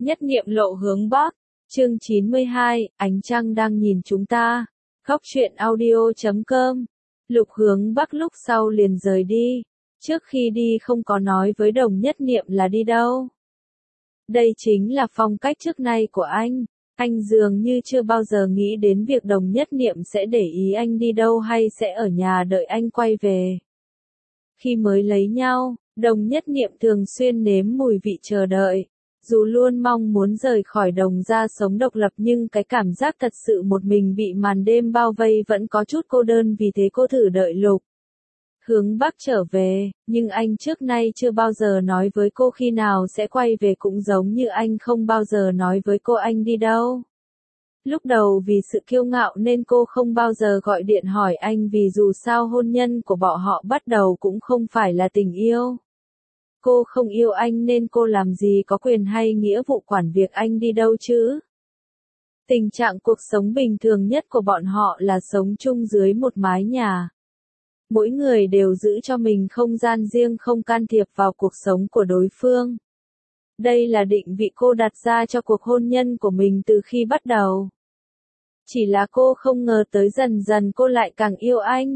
Nhất niệm lộ hướng Bắc, chương 92, ánh trăng đang nhìn chúng ta. Góc truyện audio.com. Lục Hướng Bắc lúc sau liền rời đi. Trước khi đi không có nói với Đồng Nhất Niệm là đi đâu. Đây chính là phong cách trước nay của anh. Anh dường như chưa bao giờ nghĩ đến việc Đồng Nhất Niệm sẽ để ý anh đi đâu hay sẽ ở nhà đợi anh quay về. Khi mới lấy nhau, Đồng Nhất Niệm thường xuyên nếm mùi vị chờ đợi. Dù luôn mong muốn rời khỏi Đồng gia sống độc lập nhưng cái cảm giác thật sự một mình bị màn đêm bao vây vẫn có chút cô đơn, vì thế cô thử đợi Lục Hướng Bắc trở về, nhưng anh trước nay chưa bao giờ nói với cô khi nào sẽ quay về, cũng giống như anh không bao giờ nói với cô anh đi đâu. Lúc đầu vì sự kiêu ngạo nên cô không bao giờ gọi điện hỏi anh, vì dù sao hôn nhân của bọn họ bắt đầu cũng không phải là tình yêu. Cô không yêu anh nên cô làm gì có quyền hay nghĩa vụ quản việc anh đi đâu chứ. Tình trạng cuộc sống bình thường nhất của bọn họ là sống chung dưới một mái nhà. Mỗi người đều giữ cho mình không gian riêng, không can thiệp vào cuộc sống của đối phương. Đây là định vị cô đặt ra cho cuộc hôn nhân của mình từ khi bắt đầu. Chỉ là cô không ngờ tới dần dần cô lại càng yêu anh.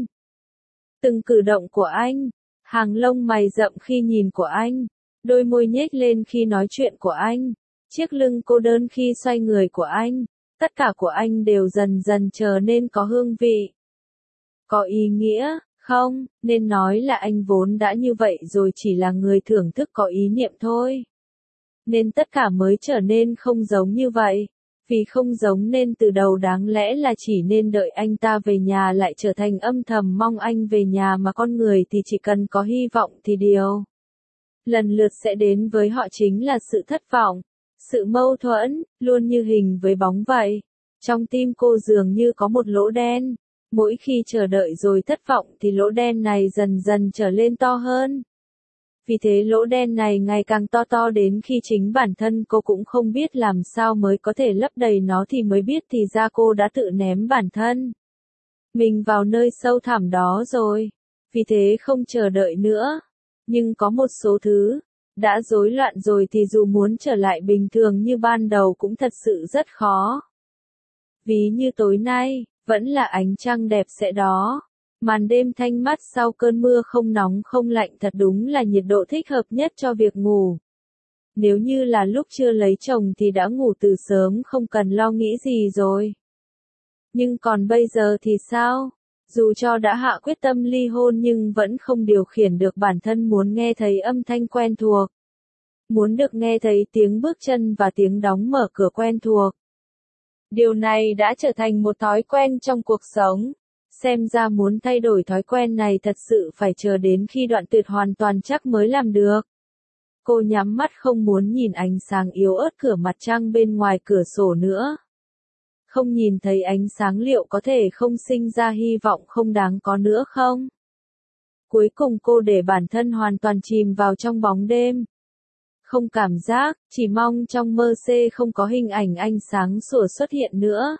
Từng cử động của anh, hàng lông mày rậm khi nhìn của anh, đôi môi nhếch lên khi nói chuyện của anh, chiếc lưng cô đơn khi xoay người của anh, tất cả của anh đều dần dần trở nên có hương vị. Có ý nghĩa, không, nên nói là anh vốn đã như vậy rồi, chỉ là người thưởng thức có ý niệm thôi. Nên tất cả mới trở nên không giống như vậy. Vì không giống nên từ đầu đáng lẽ là chỉ nên đợi anh ta về nhà, lại trở thành âm thầm mong anh về nhà, mà con người thì chỉ cần có hy vọng thì điều lần lượt sẽ đến với họ chính là sự thất vọng, sự mâu thuẫn, luôn như hình với bóng vậy. Trong tim cô dường như có một lỗ đen, mỗi khi chờ đợi rồi thất vọng thì lỗ đen này dần dần trở lên to hơn. Vì thế lỗ đen này ngày càng to đến khi chính bản thân cô cũng không biết làm sao mới có thể lấp đầy nó, thì mới biết thì ra cô đã tự ném bản thân mình vào nơi sâu thẳm đó rồi. Vì thế không chờ đợi nữa. Nhưng có một số thứ đã rối loạn rồi thì dù muốn trở lại bình thường như ban đầu cũng thật sự rất khó. Ví như tối nay, vẫn là ánh trăng đẹp sẽ đó. Màn đêm thanh mát sau cơn mưa, không nóng không lạnh, thật đúng là nhiệt độ thích hợp nhất cho việc ngủ. Nếu như là lúc chưa lấy chồng thì đã ngủ từ sớm, không cần lo nghĩ gì rồi. Nhưng còn bây giờ thì sao? Dù cho đã hạ quyết tâm ly hôn nhưng vẫn không điều khiển được bản thân muốn nghe thấy âm thanh quen thuộc. Muốn được nghe thấy tiếng bước chân và tiếng đóng mở cửa quen thuộc. Điều này đã trở thành một thói quen trong cuộc sống. Xem ra muốn thay đổi thói quen này thật sự phải chờ đến khi đoạn tuyệt hoàn toàn chắc mới làm được. Cô nhắm mắt không muốn nhìn ánh sáng yếu ớt cửa mặt trăng bên ngoài cửa sổ nữa. Không nhìn thấy ánh sáng liệu có thể không sinh ra hy vọng không đáng có nữa không? Cuối cùng cô để bản thân hoàn toàn chìm vào trong bóng đêm. Không cảm giác, chỉ mong trong mơ không có hình ảnh ánh sáng sủa xuất hiện nữa.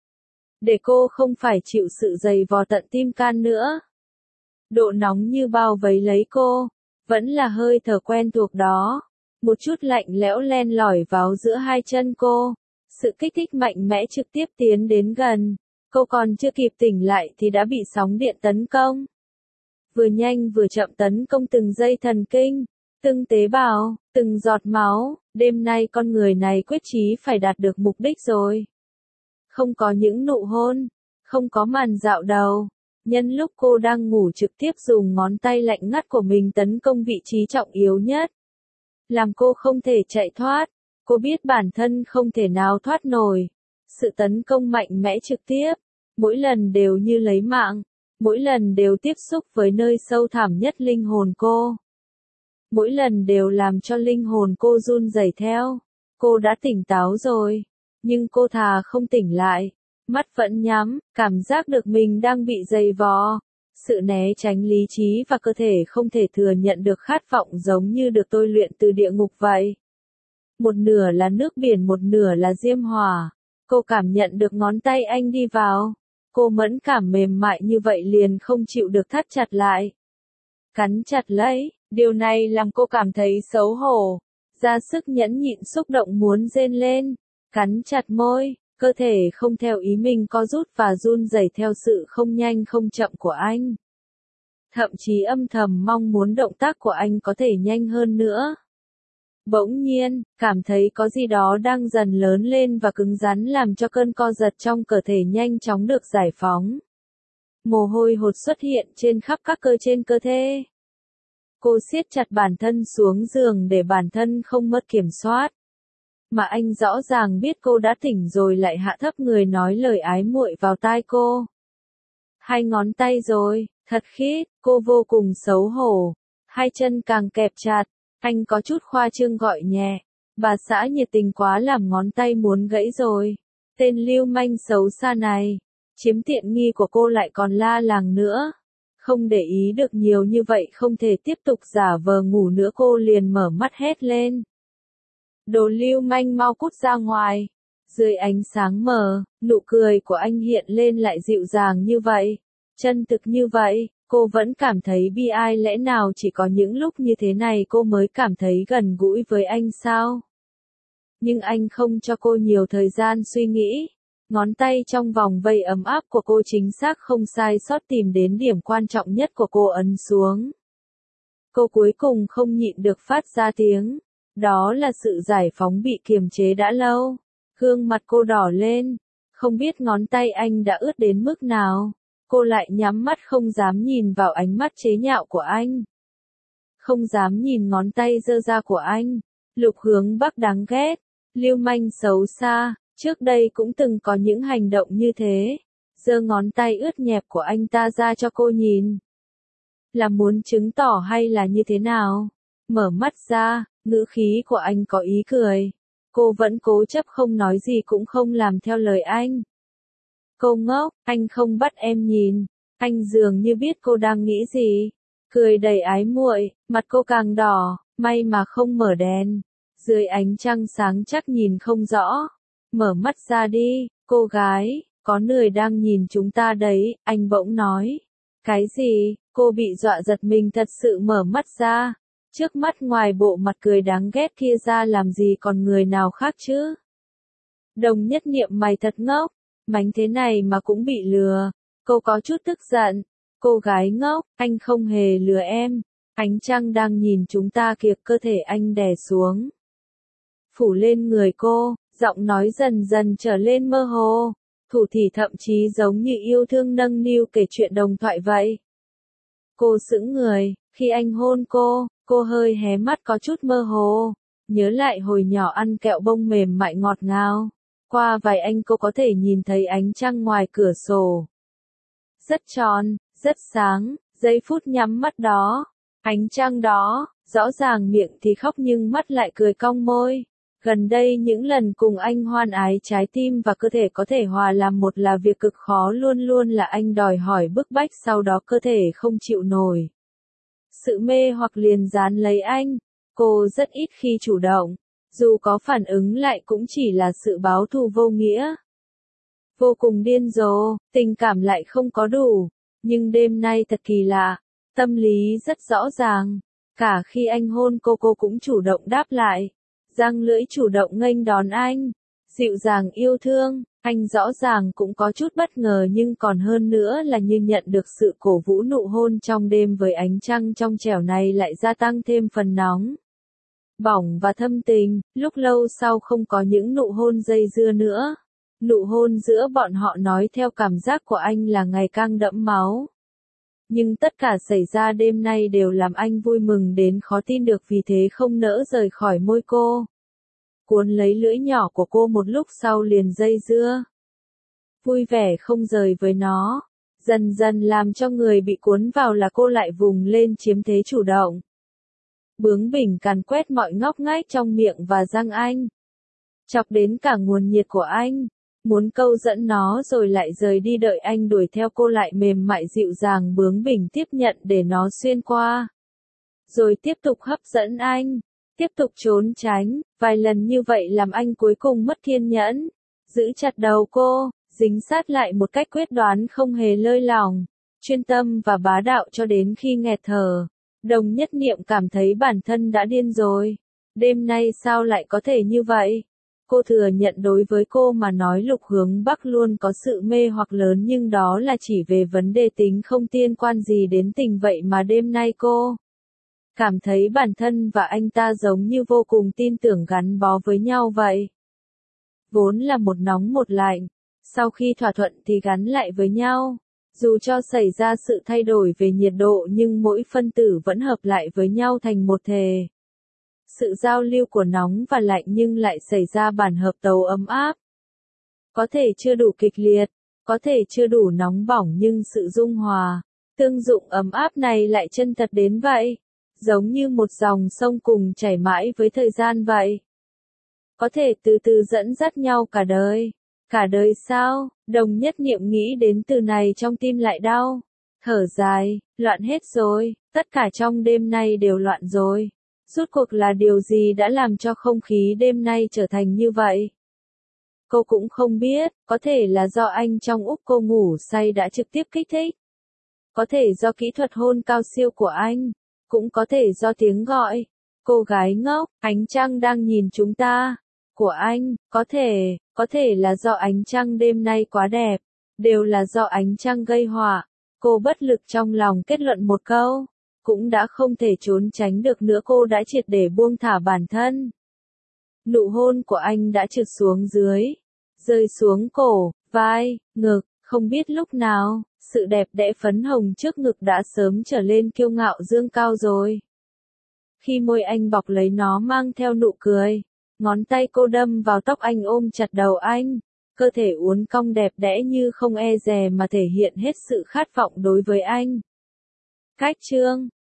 Để cô không phải chịu sự dày vò tận tim can nữa. Độ nóng như bao vây lấy cô, vẫn là hơi thở quen thuộc đó. Một chút lạnh lẽo len lỏi vào giữa hai chân cô. Sự kích thích mạnh mẽ trực tiếp tiến đến gần. Cô còn chưa kịp tỉnh lại thì đã bị sóng điện tấn công. Vừa nhanh vừa chậm tấn công từng dây thần kinh, từng tế bào, từng giọt máu. Đêm nay con người này quyết chí phải đạt được mục đích rồi. Không có những nụ hôn, không có màn dạo đầu. Nhân lúc cô đang ngủ trực tiếp dùng ngón tay lạnh ngắt của mình tấn công vị trí trọng yếu nhất. Làm cô không thể chạy thoát. Cô biết bản thân không thể nào thoát nổi. Sự tấn công mạnh mẽ trực tiếp, mỗi lần đều như lấy mạng. Mỗi lần đều tiếp xúc với nơi sâu thẳm nhất linh hồn cô. Mỗi lần đều làm cho linh hồn cô run rẩy theo. Cô đã tỉnh táo rồi. Nhưng cô thà không tỉnh lại, mắt vẫn nhắm, cảm giác được mình đang bị dày vò. Sự né tránh lý trí và cơ thể không thể thừa nhận được khát vọng giống như được tôi luyện từ địa ngục vậy. Một nửa là nước biển, một nửa là diêm hỏa. Cô cảm nhận được ngón tay anh đi vào. Cô mẫn cảm mềm mại như vậy liền không chịu được thắt chặt lại. Cắn chặt lấy, điều này làm cô cảm thấy xấu hổ. ra sức nhẫn nhịn xúc động muốn rên lên, cắn chặt môi, cơ thể không theo ý mình co rút và run rẩy theo sự không nhanh không chậm của anh. Thậm chí âm thầm mong muốn động tác của anh có thể nhanh hơn nữa. Bỗng nhiên, cảm thấy có gì đó đang dần lớn lên và cứng rắn làm cho cơn co giật trong cơ thể nhanh chóng được giải phóng. Mồ hôi hột xuất hiện trên khắp các cơ trên cơ thể. Cô siết chặt bản thân xuống giường để bản thân không mất kiểm soát. Mà anh rõ ràng biết cô đã tỉnh rồi lại hạ thấp người nói lời ái muội vào tai cô. 2 ngón tay rồi, thật khít, cô vô cùng xấu hổ. 2 chân càng kẹp chặt, anh có chút khoa trương gọi nhẹ. Bà xã nhiệt tình quá làm ngón tay muốn gãy rồi. Tên lưu manh xấu xa này, chiếm tiện nghi của cô lại còn la làng nữa. Không để ý được nhiều như vậy không thể tiếp tục giả vờ ngủ nữa cô liền mở mắt hét lên. Đồ lưu manh mau cút ra ngoài. Dưới ánh sáng mờ, nụ cười của anh hiện lên lại dịu dàng như vậy. Chân thực như vậy, cô vẫn cảm thấy bi ai lẽ nào chỉ có những lúc như thế này cô mới cảm thấy gần gũi với anh sao? Nhưng anh không cho cô nhiều thời gian suy nghĩ. Ngón tay trong vòng vây ấm áp của cô chính xác không sai sót tìm đến điểm quan trọng nhất của cô ấn xuống. Cô cuối cùng không nhịn được phát ra tiếng. Đó là sự giải phóng bị kiềm chế đã lâu. Gương mặt cô đỏ lên. Không biết ngón tay anh đã ướt đến mức nào. Cô lại nhắm mắt không dám nhìn vào ánh mắt chế nhạo của anh. Không dám nhìn ngón tay dơ ra của anh. Lục Hướng Bắc đáng ghét. Lưu manh xấu xa. Trước đây cũng từng có những hành động như thế. Giơ ngón tay ướt nhẹp của anh ta ra cho cô nhìn. Là muốn chứng tỏ hay là như thế nào? Mở mắt ra, ngữ khí của anh có ý cười. Cô vẫn cố chấp không nói gì cũng không làm theo lời anh. Cô ngốc, anh không bắt em nhìn. Anh dường như biết cô đang nghĩ gì. Cười đầy ái muội, mặt cô càng đỏ, may mà không mở đèn. Dưới ánh trăng sáng chắc nhìn không rõ. Mở mắt ra đi, cô gái, có người đang nhìn chúng ta đấy, anh bỗng nói. Cái gì? Cô bị dọa giật mình thật sự mở mắt ra. Trước mắt ngoài bộ mặt cười đáng ghét kia ra làm gì còn người nào khác chứ? Đồng Nhất Niệm mày thật ngốc, mánh thế này mà cũng bị lừa. Cô có chút tức giận. Cô gái ngốc, anh không hề lừa em. Ánh trăng đang nhìn chúng ta kìa, cơ thể anh đè xuống. Phủ lên người cô, giọng nói dần dần trở lên mơ hồ. Thủ thỉ thậm chí giống như yêu thương nâng niu kể chuyện đồng thoại vậy. Cô sững người, khi anh hôn cô hơi hé mắt có chút mơ hồ. Nhớ lại hồi nhỏ ăn kẹo bông mềm mại ngọt ngào. Qua vài anh cô có thể nhìn thấy ánh trăng ngoài cửa sổ. Rất tròn, rất sáng, giây phút nhắm mắt đó. Ánh trăng đó, rõ ràng miệng thì khóc nhưng mắt lại cười cong môi. Gần đây những lần cùng anh hoan ái trái tim và cơ thể có thể hòa làm một là việc cực khó luôn luôn là anh đòi hỏi bức bách sau đó cơ thể không chịu nổi. Sự mê hoặc liền dán lấy anh. Cô rất ít khi chủ động. Dù có phản ứng lại cũng chỉ là sự báo thù vô nghĩa. Vô cùng điên rồ, tình cảm lại không có đủ. Nhưng đêm nay thật kỳ lạ. Tâm lý rất rõ ràng. Cả khi anh hôn cô cũng chủ động đáp lại. Giang lưỡi chủ động nghênh đón anh. Dịu dàng yêu thương. Anh rõ ràng cũng có chút bất ngờ nhưng còn hơn nữa là như nhận được sự cổ vũ nụ hôn trong đêm với ánh trăng trong trẻo này lại gia tăng thêm phần nóng. Bỏng và thâm tình, lúc lâu sau không có những nụ hôn dây dưa nữa. Nụ hôn giữa bọn họ nói theo cảm giác của anh là ngày càng đẫm máu. Nhưng tất cả xảy ra đêm nay đều làm anh vui mừng đến khó tin được vì thế không nỡ rời khỏi môi cô. Cuốn lấy lưỡi nhỏ của cô một lúc sau liền dây dưa. Vui vẻ không rời với nó. Dần dần làm cho người bị cuốn vào là cô lại vùng lên chiếm thế chủ động. Bướng bỉnh càn quét mọi ngóc ngách trong miệng và răng anh. Chọc đến cả nguồn nhiệt của anh. Muốn câu dẫn nó rồi lại rời đi đợi anh đuổi theo cô lại mềm mại dịu dàng bướng bỉnh tiếp nhận để nó xuyên qua. Rồi tiếp tục hấp dẫn anh. Tiếp tục trốn tránh. Vài lần như vậy làm anh cuối cùng mất kiên nhẫn. Giữ chặt đầu cô. Dính sát lại một cách quyết đoán không hề lơi lỏng. Chuyên tâm và bá đạo cho đến khi nghẹt thở. Đồng Nhất Niệm cảm thấy bản thân đã điên rồi. Đêm nay sao lại có thể như vậy? Cô thừa nhận đối với cô mà nói Lục Hướng Bắc luôn có sự mê hoặc lớn nhưng đó là chỉ về vấn đề tính không liên quan gì đến tình vậy mà đêm nay cô cảm thấy bản thân và anh ta giống như vô cùng tin tưởng gắn bó với nhau vậy. Vốn là một nóng một lạnh, sau khi thỏa thuận thì gắn lại với nhau. Dù cho xảy ra sự thay đổi về nhiệt độ nhưng mỗi phân tử vẫn hợp lại với nhau thành một thể. Sự giao lưu của nóng và lạnh nhưng lại xảy ra bản hợp tấu ấm áp. Có thể chưa đủ kịch liệt, có thể chưa đủ nóng bỏng nhưng sự dung hòa, tương dụng ấm áp này lại chân thật đến vậy. Giống như một dòng sông cùng chảy mãi với thời gian vậy. Có thể từ từ dẫn dắt nhau cả đời. Cả đời sao? Đồng Nhất Niệm nghĩ đến từ này trong tim lại đau. Thở dài, loạn hết rồi, tất cả trong đêm nay đều loạn rồi. Rốt cuộc là điều gì đã làm cho không khí đêm nay trở thành như vậy? Cô cũng không biết, có thể là do anh trong úc cô ngủ say đã trực tiếp kích thích. Có thể do kỹ thuật hôn cao siêu của anh. Cũng có thể do tiếng gọi. Cô gái ngốc, ánh trăng đang nhìn chúng ta. Của anh, có thể là do ánh trăng đêm nay quá đẹp. Đều là do ánh trăng gây họa. Cô bất lực trong lòng kết luận một câu. Cũng đã không thể trốn tránh được nữa cô đã triệt để buông thả bản thân. Nụ hôn của anh đã trượt xuống dưới. Rơi xuống cổ, vai, ngực, không biết lúc nào. Sự đẹp đẽ phấn hồng trước ngực đã sớm trở lên kiêu ngạo dương cao rồi. Khi môi anh bọc lấy nó mang theo nụ cười, ngón tay cô đâm vào tóc anh ôm chặt đầu anh, cơ thể uốn cong đẹp đẽ như không e dè mà thể hiện hết sự khát vọng đối với anh. Cách chương